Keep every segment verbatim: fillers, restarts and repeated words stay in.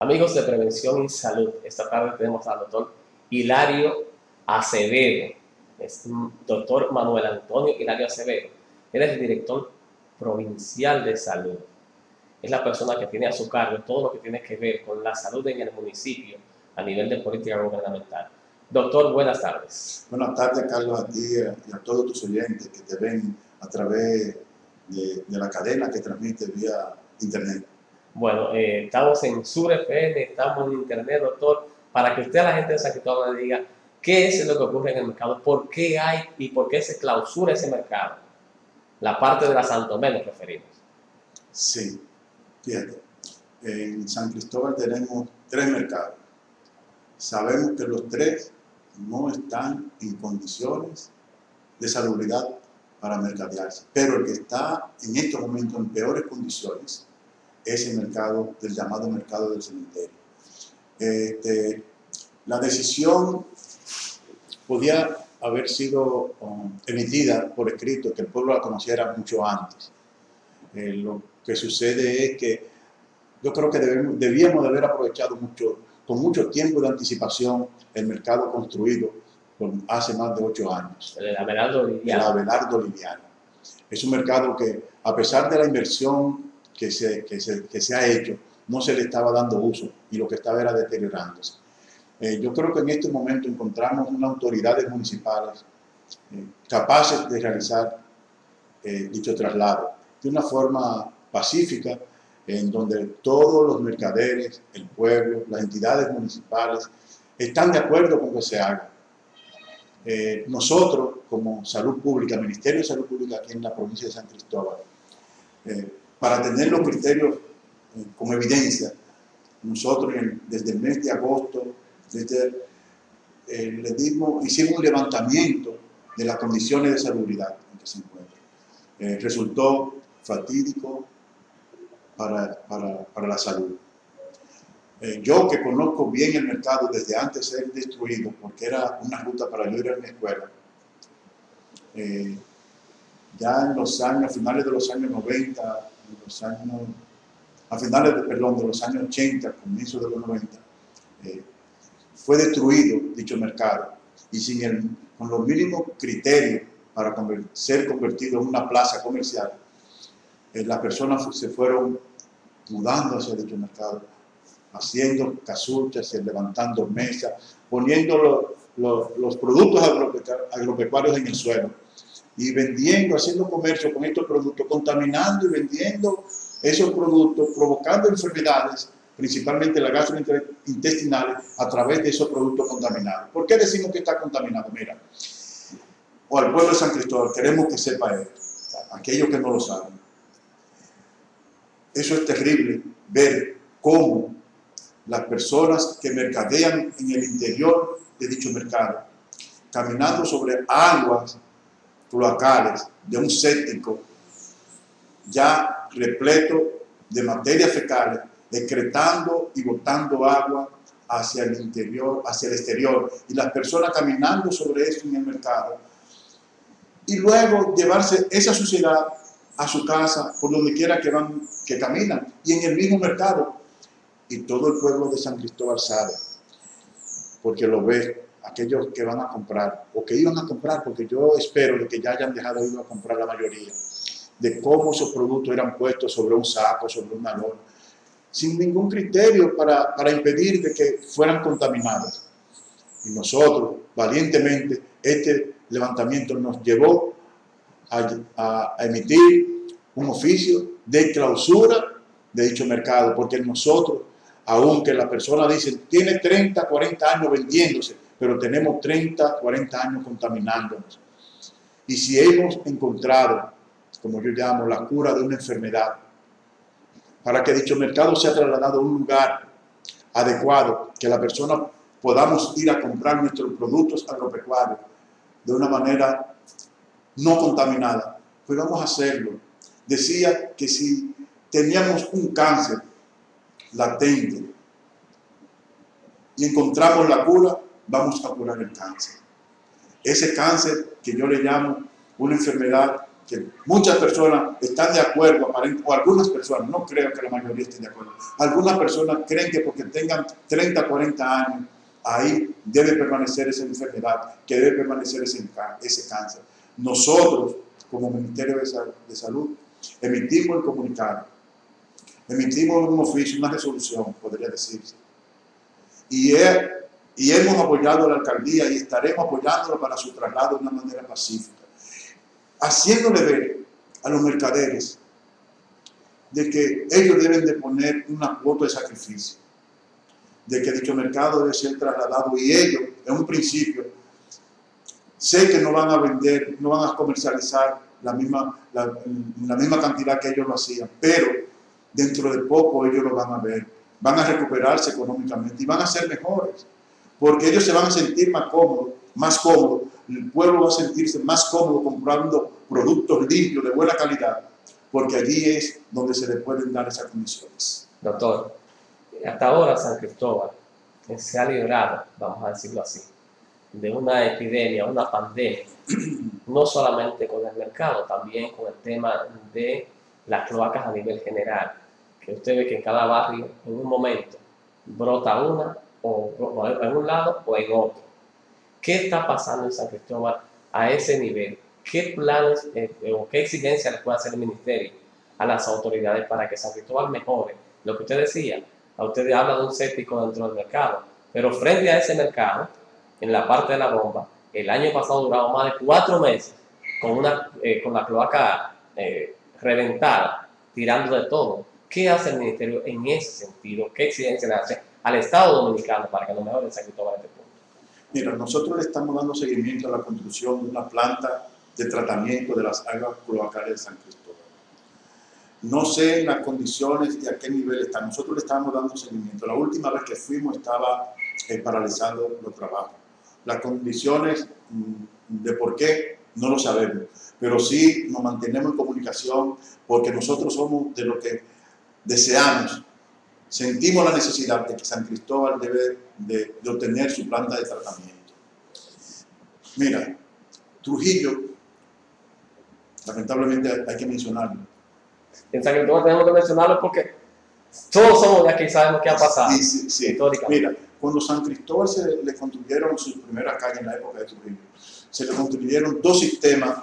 Amigos de Prevención y Salud, esta tarde tenemos al doctor Hilario Acevedo. Es doctor Manuel Antonio Hilario Acevedo. Él es el director provincial de salud. Es la persona que tiene a su cargo todo lo que tiene que ver con la salud en el municipio a nivel de política gubernamental. Doctor, buenas tardes. Buenas tardes, Carlos, a ti y a todos tus oyentes que te ven a través de, de la cadena que transmite vía internet. Bueno, eh, estamos en Sur F M, estamos en internet, doctor, para que usted a la gente de San Cristóbal le diga qué es lo que ocurre en el mercado, por qué hay y por qué se clausura ese mercado. La parte de la Santo Tomé nos referimos. Sí, fíjate, en San Cristóbal tenemos tres mercados. Sabemos que los tres no están en condiciones de salubridad para mercadearse, pero el que está en estos momentos en peores condiciones es el mercado, del llamado mercado del cementerio. Este, la decisión podía haber sido um, emitida por escrito, que el pueblo la conociera mucho antes. Eh, lo que sucede es que yo creo que debemos, debíamos de haber aprovechado mucho, con mucho tiempo de anticipación el mercado construido por hace más de ocho años. El Abelardo Liliano. El Abelardo Liliano. Es un mercado que, a pesar de la inversión que se, que, se, que se ha hecho, no se le estaba dando uso y lo que estaba era deteriorándose. Eh, yo creo que en este momento encontramos unas autoridades municipales eh, capaces de realizar eh, dicho traslado de una forma pacífica, en donde todos los mercaderes, el pueblo, las entidades municipales están de acuerdo con que se haga. Eh, nosotros, como Salud Pública, Ministerio de Salud Pública aquí en la provincia de San Cristóbal, eh, para tener los criterios eh, como evidencia, nosotros en, desde el mes de agosto, desde, eh, le dimos, hicimos un levantamiento de las condiciones de salubridad en que se encuentra. Eh, resultó fatídico para, para, para la salud. Eh, yo que conozco bien el mercado desde antes de ser destruido, porque era una ruta para yo ir a mi escuela, eh, ya en los años, a finales de los años noventa, en los años, a finales de, perdón, de los años ochenta, comienzos de los noventa, eh, fue destruido dicho mercado y sin el, con los mínimos criterios para conver, ser convertido en una plaza comercial, eh, las personas se fueron mudando hacia dicho mercado, haciendo casuchas, levantando mesas, poniendo lo, lo, los productos agropecuarios en el suelo y vendiendo, haciendo comercio con estos productos, contaminando y vendiendo esos productos, provocando enfermedades, principalmente las gastrointestinales, a través de esos productos contaminados. ¿Por qué decimos que está contaminado? Mira, o al pueblo de San Cristóbal, queremos que sepa esto, aquellos que no lo saben. Eso es terrible, ver cómo las personas que mercadean en el interior de dicho mercado, caminando sobre aguas cloacales de un séptico ya repleto de materias fecales, excretando y botando agua hacia el interior, hacia el exterior, y las personas caminando sobre eso en el mercado, y luego llevarse esa suciedad a su casa, por donde quiera que van, que caminan, y en el mismo mercado. Y todo el pueblo de San Cristóbal sabe, porque lo ve, aquellos que van a comprar, o que iban a comprar, porque yo espero de que ya hayan dejado de ir a comprar la mayoría, de cómo esos productos eran puestos sobre un saco, sobre una lona, sin ningún criterio para, para impedir de que fueran contaminados. Y nosotros, valientemente, este levantamiento nos llevó a, a, a emitir un oficio de clausura de dicho mercado, porque nosotros, aunque la persona dice, tiene treinta, cuarenta años vendiéndose, pero tenemos treinta, cuarenta años contaminándonos. Y si hemos encontrado, como yo llamo, la cura de una enfermedad, para que dicho mercado sea trasladado a un lugar adecuado, que la persona podamos ir a comprar nuestros productos agropecuarios de una manera no contaminada, pues vamos a hacerlo. Decía que si teníamos un cáncer latente y encontramos la cura, vamos a curar el cáncer. Ese cáncer que yo le llamo una enfermedad que muchas personas están de acuerdo, o algunas personas, no creo que la mayoría estén de acuerdo, algunas personas creen que porque tengan treinta, cuarenta años, ahí debe permanecer esa enfermedad, que debe permanecer ese, ese cáncer. Nosotros, como Ministerio de Salud, emitimos el comunicado, emitimos un oficio, una resolución, podría decirse, y, he, y hemos apoyado a la alcaldía y estaremos apoyándolo para su traslado de una manera pacífica, haciéndole ver a los mercaderes de que ellos deben de poner una cuota de sacrificio, de que dicho mercado debe ser trasladado, y ellos, en un principio, sé que no van a vender, no van a comercializar la misma, la, la misma cantidad que ellos lo hacían, pero dentro de poco ellos lo van a ver, van a recuperarse económicamente y van a ser mejores, porque ellos se van a sentir más cómodos, más cómodos, el pueblo va a sentirse más cómodo comprando productos limpios, de buena calidad, porque allí es donde se le pueden dar esas condiciones. Doctor, hasta ahora San Cristóbal se ha librado, vamos a decirlo así, de una epidemia, una pandemia, no solamente con el mercado, también con el tema de las cloacas a nivel general, que usted ve que en cada barrio, en un momento, brota una, o, o en un lado o en otro. ¿Qué está pasando en San Cristóbal a ese nivel? ¿Qué planes eh, o qué exigencias le puede hacer el ministerio a las autoridades para que San Cristóbal mejore? Lo que usted decía, a usted habla de un séptico dentro del mercado, pero frente a ese mercado, en la parte de la bomba, el año pasado duraba más de cuatro meses con, una, eh, con la cloaca eh, reventada, tirando de todo. ¿Qué hace el ministerio en ese sentido? ¿Qué exigencia le hace al Estado Dominicano para que no mejore el San Cristóbal en este punto? Mira, nosotros le estamos dando seguimiento a la construcción de una planta de tratamiento de las aguas cloacales de San Cristóbal. No sé en las condiciones y a qué nivel está. Nosotros le estamos dando seguimiento. La última vez que fuimos estaba eh, paralizado los trabajos. Las condiciones mmm, de por qué no lo sabemos, pero sí nos mantenemos en comunicación, porque nosotros somos de lo que deseamos, sentimos la necesidad de que San Cristóbal debe de, de obtener su planta de tratamiento. Mira, Trujillo, lamentablemente hay que mencionarlo. En San Cristóbal tenemos que mencionarlo porque todos somos de aquí y sabemos qué ha pasado. Sí, sí, sí. Mira, cuando San Cristóbal se le construyeron sus primeras calles en la época de Trujillo, se le construyeron dos sistemas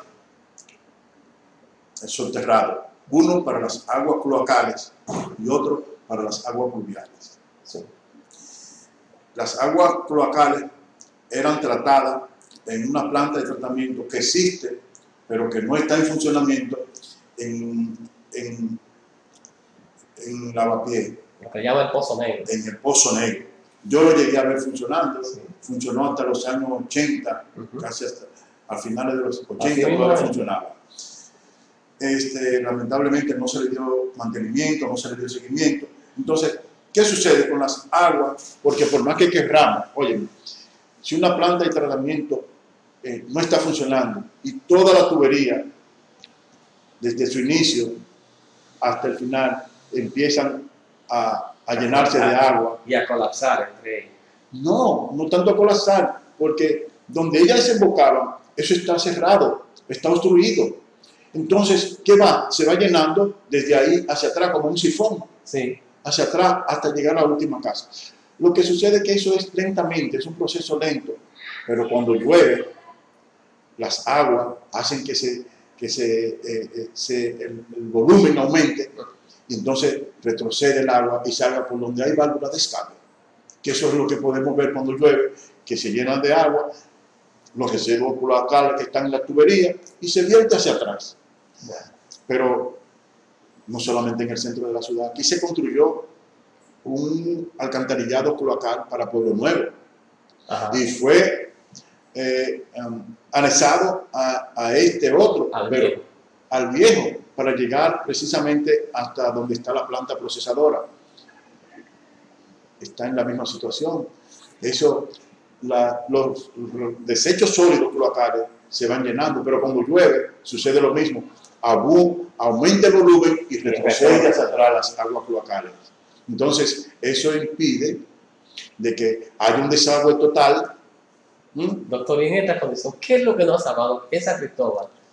subterráneos, uno para las aguas cloacales y otro para las aguas pluviales. Sí. Las aguas cloacales eran tratadas en una planta de tratamiento que existe, pero que no está en funcionamiento en, en, en Lavapié. Lo que llama el Pozo Negro. En el Pozo Negro. Yo lo llegué a ver funcionando, sí. Funcionó hasta los años ochenta, uh-huh. Casi hasta a finales de los ochenta todavía funcionaba. Este, lamentablemente no se le dio mantenimiento, no se le dio seguimiento. Entonces, ¿qué sucede con las aguas? Porque por más que querramos, oye, si una planta de tratamiento eh, no está funcionando y toda la tubería, desde su inicio hasta el final, empiezan a, a llenarse de agua. Y a colapsar entre ellos. No, no tanto a colapsar, porque donde ellas desembocaban, eso está cerrado, está obstruido. Entonces, ¿qué va? Se va llenando desde ahí hacia atrás como un sifón. Sí. Hacia atrás hasta llegar a la última casa. Lo que sucede es que eso es lentamente, es un proceso lento, pero cuando llueve, las aguas hacen que, se, que se, eh, eh, se, el, el volumen aumente, y entonces retrocede el agua y salga por donde hay válvulas de escape. Que eso es lo que podemos ver cuando llueve, que se llenan de agua, los residuos cloacales que están en la tubería, y se vierte hacia atrás. Pero no solamente en el centro de la ciudad, aquí se construyó un alcantarillado cloacal para Pueblo Nuevo. Ajá. Y fue eh, um, anexado a, a este otro, al pero viejo. al viejo, para llegar precisamente hasta donde está la planta procesadora. Está en la misma situación. Eso, la, los, los desechos sólidos cloacales se van llenando, pero cuando llueve sucede lo mismo. Abu, aumenta el volumen y retrocede hacia atrás las aguas cloacales. Entonces, eso impide de que haya un desagüe total. ¿Mm? Doctor, y en esta condición, ¿qué es lo que nos ha salvado? Es San Cristóbal.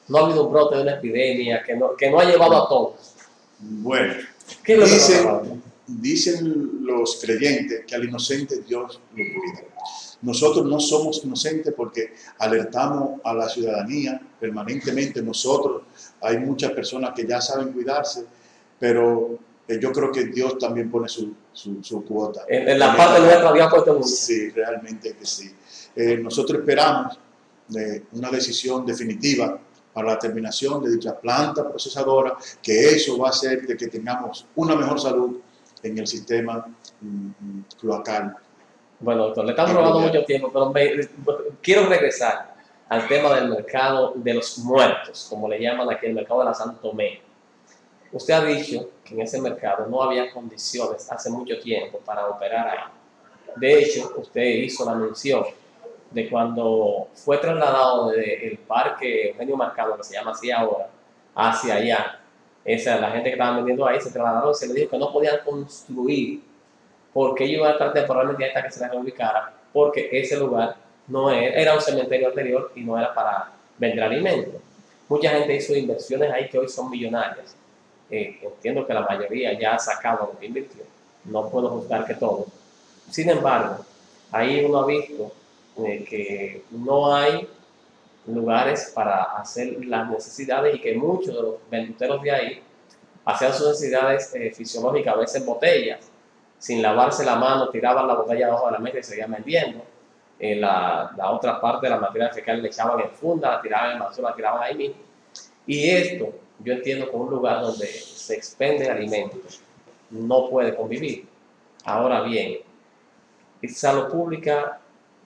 no ha habido un brote de una epidemia que no, que no ha llevado a todos. Bueno, ¿Qué es lo que dice, nos habla? dicen los creyentes que al inocente Dios lo cuida. Nosotros no somos inocentes porque alertamos a la ciudadanía permanentemente. Nosotros, hay muchas personas que ya saben cuidarse, pero eh, yo creo que Dios también pone su, su, su cuota. En, en la parte nuestra Dios ha puesto mucho. Sí, realmente que sí. Eh, nosotros esperamos eh, una decisión definitiva para la terminación de dicha planta procesadora, que eso va a hacer de que tengamos una mejor salud en el sistema mm, cloacal. Bueno, doctor, le estamos robando mucho tiempo, pero me, quiero regresar al tema del mercado de los muertos, como le llaman aquí, el mercado de la San Tomé. Usted ha dicho que en ese mercado no había condiciones hace mucho tiempo para operar ahí. De hecho, usted hizo la mención de cuando fue trasladado del parque Eugenio Marcano, que se llama así ahora, hacia allá. Esa, la gente que estaba vendiendo ahí se trasladaron y se le dijo que no podían construir porque ellos iban a estar temporalmente hasta que se les reubicara, porque ese lugar no era, era un cementerio anterior y no era para vender alimentos. Mucha gente hizo inversiones ahí que hoy son millonarias. Eh, entiendo que la mayoría ya ha sacado lo que invirtió. No puedo juzgar que todo. Sin embargo, ahí uno ha visto eh, que no hay lugares para hacer las necesidades y que muchos de los venduteros de ahí hacían sus necesidades eh, fisiológicas, a veces en botellas, sin lavarse la mano, tiraban la botella abajo de la mesa y seguían vendiendo. Eh, la, la otra parte de la materia fecal le echaban en funda, la tiraban en basura, la tiraban ahí mismo. Y esto, yo entiendo que un lugar donde se expenden alimentos no puede convivir. Ahora bien, Salud Pública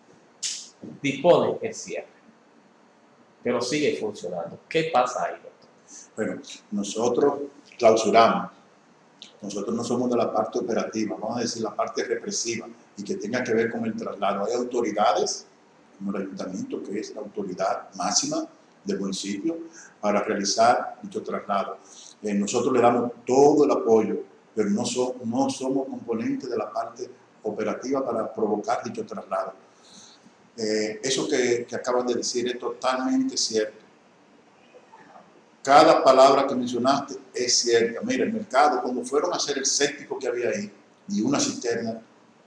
dispone el cierre, pero sigue funcionando. ¿Qué pasa ahí, doctor? Bueno, nosotros clausuramos. Nosotros no somos de la parte operativa, vamos a decir la parte represiva y que tenga que ver con el traslado. Hay autoridades, como el ayuntamiento, que es la autoridad máxima del municipio, para realizar dicho traslado. Eh, nosotros le damos todo el apoyo, pero no, so, no somos componentes de la parte operativa para provocar dicho traslado. Eh, eso que, que acaban de decir es totalmente cierto. Cada palabra que mencionaste es cierta. Mira, el mercado, cuando fueron a hacer el séptico que había ahí, y una cisterna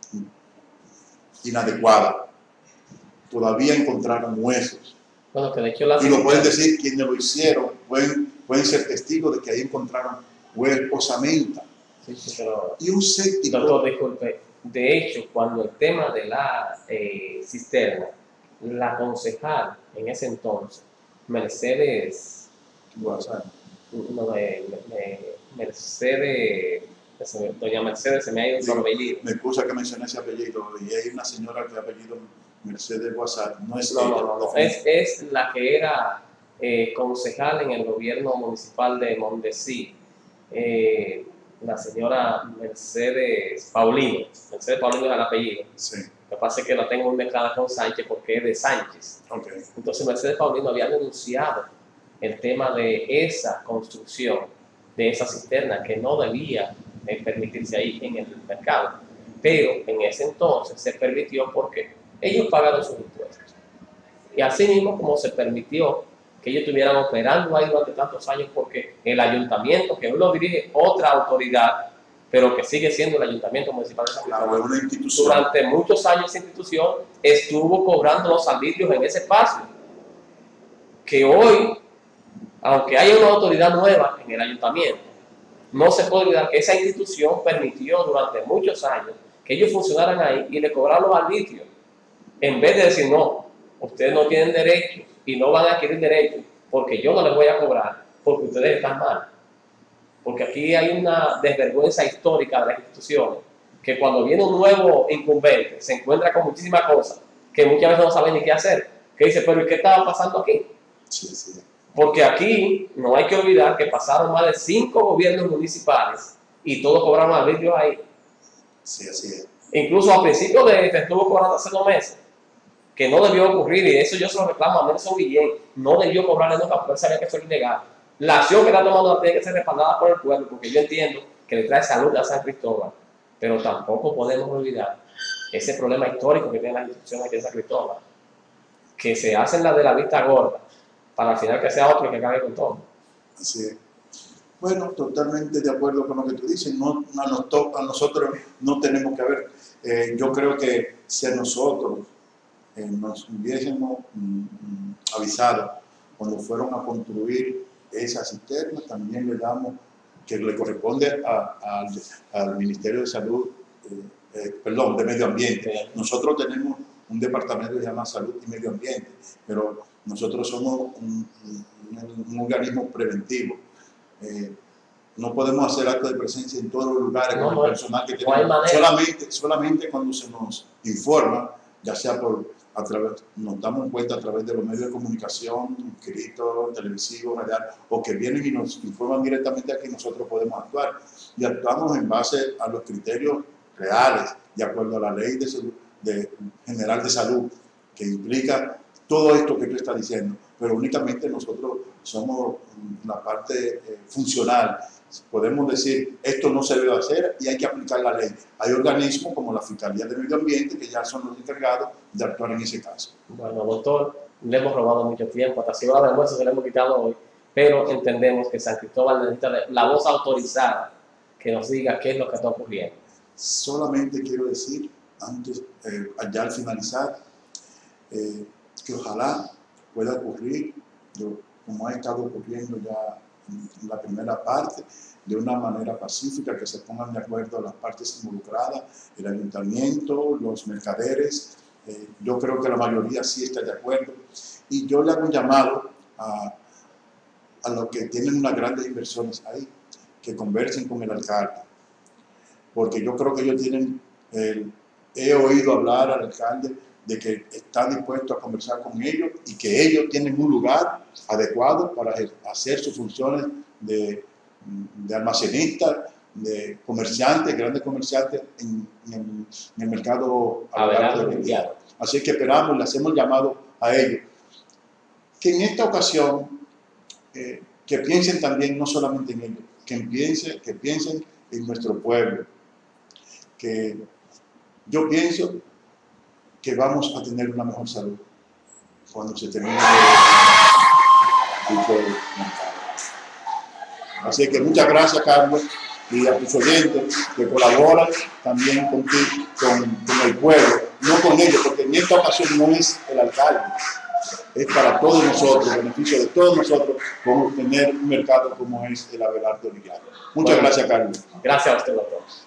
inadecuada, todavía encontraron huesos. Bueno, que de hecho la y lo pueden decir quienes lo hicieron, pueden, pueden ser testigos de que ahí encontraron huesos, osamenta. Sí, sí, pero, y un séptico. Doctor, disculpe, de hecho, cuando el tema de la eh, cisterna, la concejal en ese entonces, Mercedes, no, eh, Mercedes, doña Mercedes, se me ha ido su apellido. Me excusa que mencioné ese apellido, y hay una señora que ha apellido Mercedes Guasar, no es no, ella. No, no, no. Es, es la que era eh, concejal en el gobierno municipal de Mondesí, eh, la señora Mercedes Paulino. Mercedes Paulino es el apellido. Sí. Lo que pasa es que la tengo mezclada con Sánchez porque es de Sánchez. Okay. Entonces Mercedes Paulino había denunciado el tema de esa construcción, de esa cisterna que no debía eh, permitirse ahí en el mercado. Pero en ese entonces se permitió porque ellos pagaron sus impuestos. Y así mismo como se permitió que ellos estuvieran operando ahí durante tantos años porque el ayuntamiento, que hoy lo dirige otra autoridad, pero que sigue siendo el ayuntamiento municipal de San Cristóbal, una institución. Durante muchos años esa institución estuvo cobrando los arbitrios en ese espacio. Que hoy, aunque haya una autoridad nueva en el ayuntamiento, no se puede olvidar que esa institución permitió durante muchos años que ellos funcionaran ahí y le cobraron los arbitrios. En vez de decir, no, ustedes no tienen derechos y no van a adquirir derechos porque yo no les voy a cobrar porque ustedes están mal. Porque aquí hay una desvergüenza histórica de las instituciones que cuando viene un nuevo incumbente se encuentra con muchísimas cosas que muchas veces no saben ni qué hacer. Que dice, pero ¿y qué estaba pasando aquí? Sí, sí. Porque aquí no hay que olvidar que pasaron más de cinco gobiernos municipales y todos cobraron arbitrios ahí. Sí, así es. Incluso al principio de este estuvo cobrando hace dos meses, que no debió ocurrir, y eso yo se lo reclamo a Nelson Guillén, no debió cobrarle nunca porque él sabía que eso era ilegal. La acción que está tomando tiene que ser respaldada por el pueblo, porque yo entiendo que le trae salud a San Cristóbal, pero tampoco podemos olvidar ese problema histórico que tienen las instituciones aquí en San Cristóbal, que se hacen las de la vista gorda, para al final que sea otro que acabe con todo. Así es. Bueno, totalmente de acuerdo con lo que tú dices. No, a, nos a nosotros no tenemos que ver. Eh, yo creo que si a nosotros eh, nos hubiésemos mm, avisado cuando fueron a construir esa cisterna, también le damos, que le corresponde a, a, al Ministerio de Salud, eh, eh, perdón, de Medio Ambiente. Nosotros tenemos un departamento que se llama Salud y Medio Ambiente, pero nosotros somos un, un, un organismo preventivo. Eh, no podemos hacer actos de presencia en todos los lugares no, con no, el personal que no tenemos. Solamente, solamente cuando se nos informa, ya sea por a través, nos damos cuenta a través de los medios de comunicación, escritos, televisivos, radial, o que vienen y nos informan directamente aquí, nosotros podemos actuar. Y actuamos en base a los criterios reales, de acuerdo a la ley de salud, de, general de salud, que implica todo esto que tú estás diciendo, pero únicamente nosotros somos una parte eh, funcional. Podemos decir, esto no se debe hacer y hay que aplicar la ley. Hay organismos como la Fiscalía de Medio Ambiente que ya son los encargados de actuar en ese caso. Bueno, doctor, le hemos robado mucho tiempo, hasta si hora de almuerzo se le hemos quitado hoy, pero entendemos que San Cristóbal necesita la voz autorizada que nos diga qué es lo que está ocurriendo. Solamente quiero decir, antes, eh, ya al finalizar, eh, que ojalá pueda ocurrir, yo, como ha estado ocurriendo ya en la primera parte, de una manera pacífica, que se pongan de acuerdo las partes involucradas, el ayuntamiento, los mercaderes. Eh, yo creo que la mayoría sí está de acuerdo. Y yo le hago un llamado a, a los que tienen unas grandes inversiones ahí, que conversen con el alcalde. Porque yo creo que ellos tienen, eh, he oído hablar al alcalde de que está dispuesto a conversar con ellos y que ellos tienen un lugar adecuado para hacer sus funciones de, de almacenista, de comerciantes, grandes comerciantes en, en, el, en el mercado de Así que esperamos, le hacemos llamado a ellos. Que en esta ocasión, eh, que piensen también no solamente en ellos, que piensen, que piensen en nuestro pueblo. Que yo pienso que vamos a tener una mejor salud cuando se termine el pueblo. Así que muchas gracias, Carlos, y a tus oyentes que colaboran también contigo, con, con el pueblo, no con ellos, porque en esta ocasión no es el alcalde, es para todos nosotros, el beneficio de todos nosotros, como tener un mercado como es el Abelardo Liriano. Muchas bueno, gracias, Carlos. Gracias a usted, doctor.